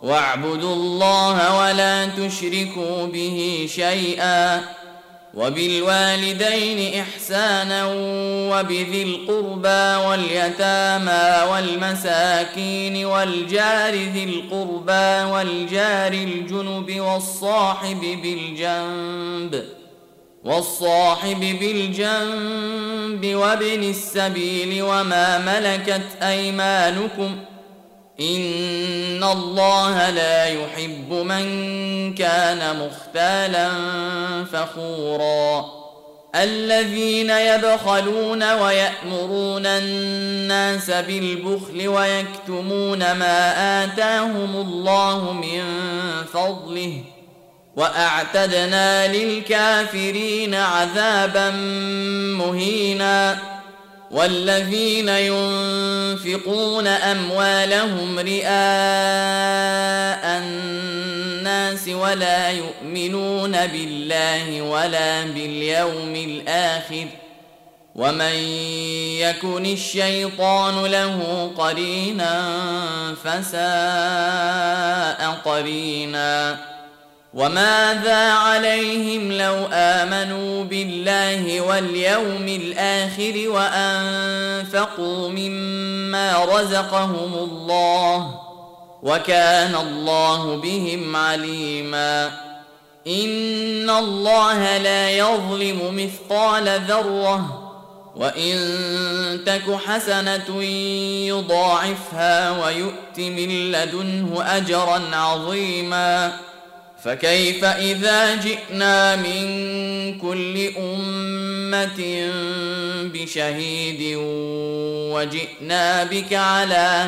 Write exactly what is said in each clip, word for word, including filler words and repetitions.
واعبدوا الله ولا تشركوا به شيئا وبالوالدين إحسانا وبذي القربى واليتامى والمساكين والجار ذي القربى والجار الجنب والصاحب بالجنب والصاحب بالجنب وابن السبيل وما ملكت أيمانكم إن الله لا يحب من كان مختالا فخورا الذين يبخلون ويأمرون الناس بالبخل ويكتمون ما آتاهم الله من فضله وأعتدنا للكافرين عذابا مهينا والذين ينفقون أموالهم رئاء الناس ولا يؤمنون بالله ولا باليوم الآخر ومن يكن الشيطان له قرينا فساء قرينا وماذا عليهم لو آمنوا بالله واليوم الآخر وأنفقوا مما رزقهم الله وكان الله بهم عليما إن الله لا يظلم مثقال ذرة وإن تك حسنة يضاعفها ويؤت من لدنه أجرا عظيما فكيف إذا جئنا من كل أمة بشهيد وجئنا بك على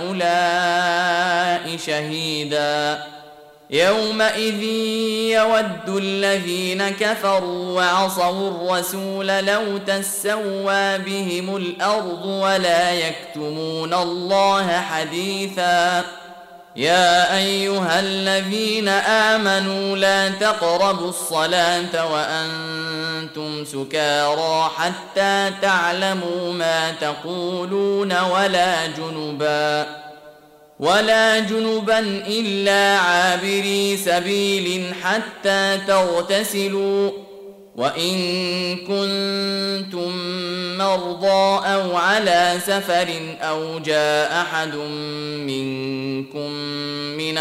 هؤلاء شهيدا يومئذ يود الذين كفروا وعصوا الرسول لو تسوى بهم الأرض ولا يكتمون الله حديثا يا أيها الذين آمنوا لا تقربوا الصلاة وأنتم سكارى حتى تعلموا ما تقولون ولا جنبا ولا جنبا إلا عابري سبيل حتى تغتسلوا وإن كنتم مرضى أو على سفر أو جاء أحد منكم من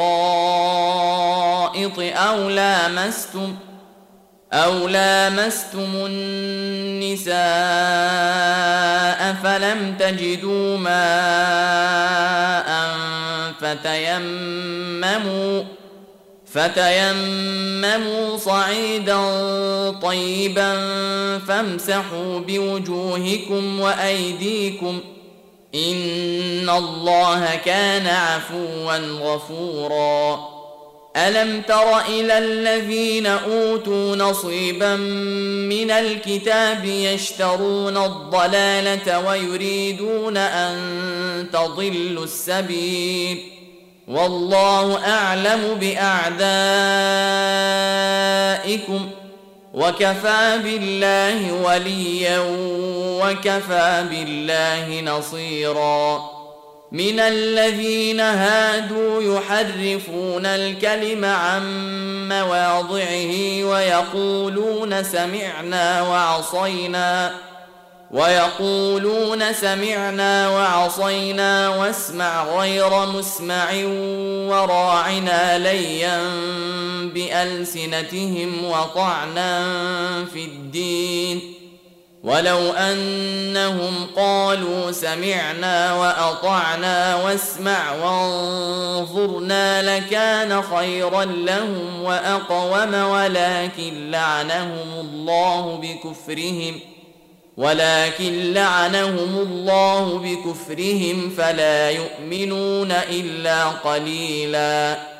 الغائط أو لامستم أو لامستم النساء فلم تجدوا ماء فتيمموا فتيمموا صعيدا طيبا فامسحوا بوجوهكم وأيديكم إن الله كان عفوا غفورا ألم تر إلى الذين أوتوا نصيبا من الكتاب يشترون الضلالة ويريدون أن تضلوا السبيل والله أعلم بأعدائكم وكفى بالله وليا وكفى بالله نصيرا من الذين هادوا يحرفون الكلم عن مواضعه ويقولون سمعنا وعصينا ويقولون سمعنا وعصينا واسمع غير مسمع وراعنا ليا بألسنتهم وطعنا في الدين ولو أنهم قالوا سمعنا وأطعنا واسمع وانظرنا لكان خيرا لهم وأقوم ولكن لعنهم الله بكفرهم ولكن لعنهم الله بكفرهم فلا يؤمنون إلا قليلاً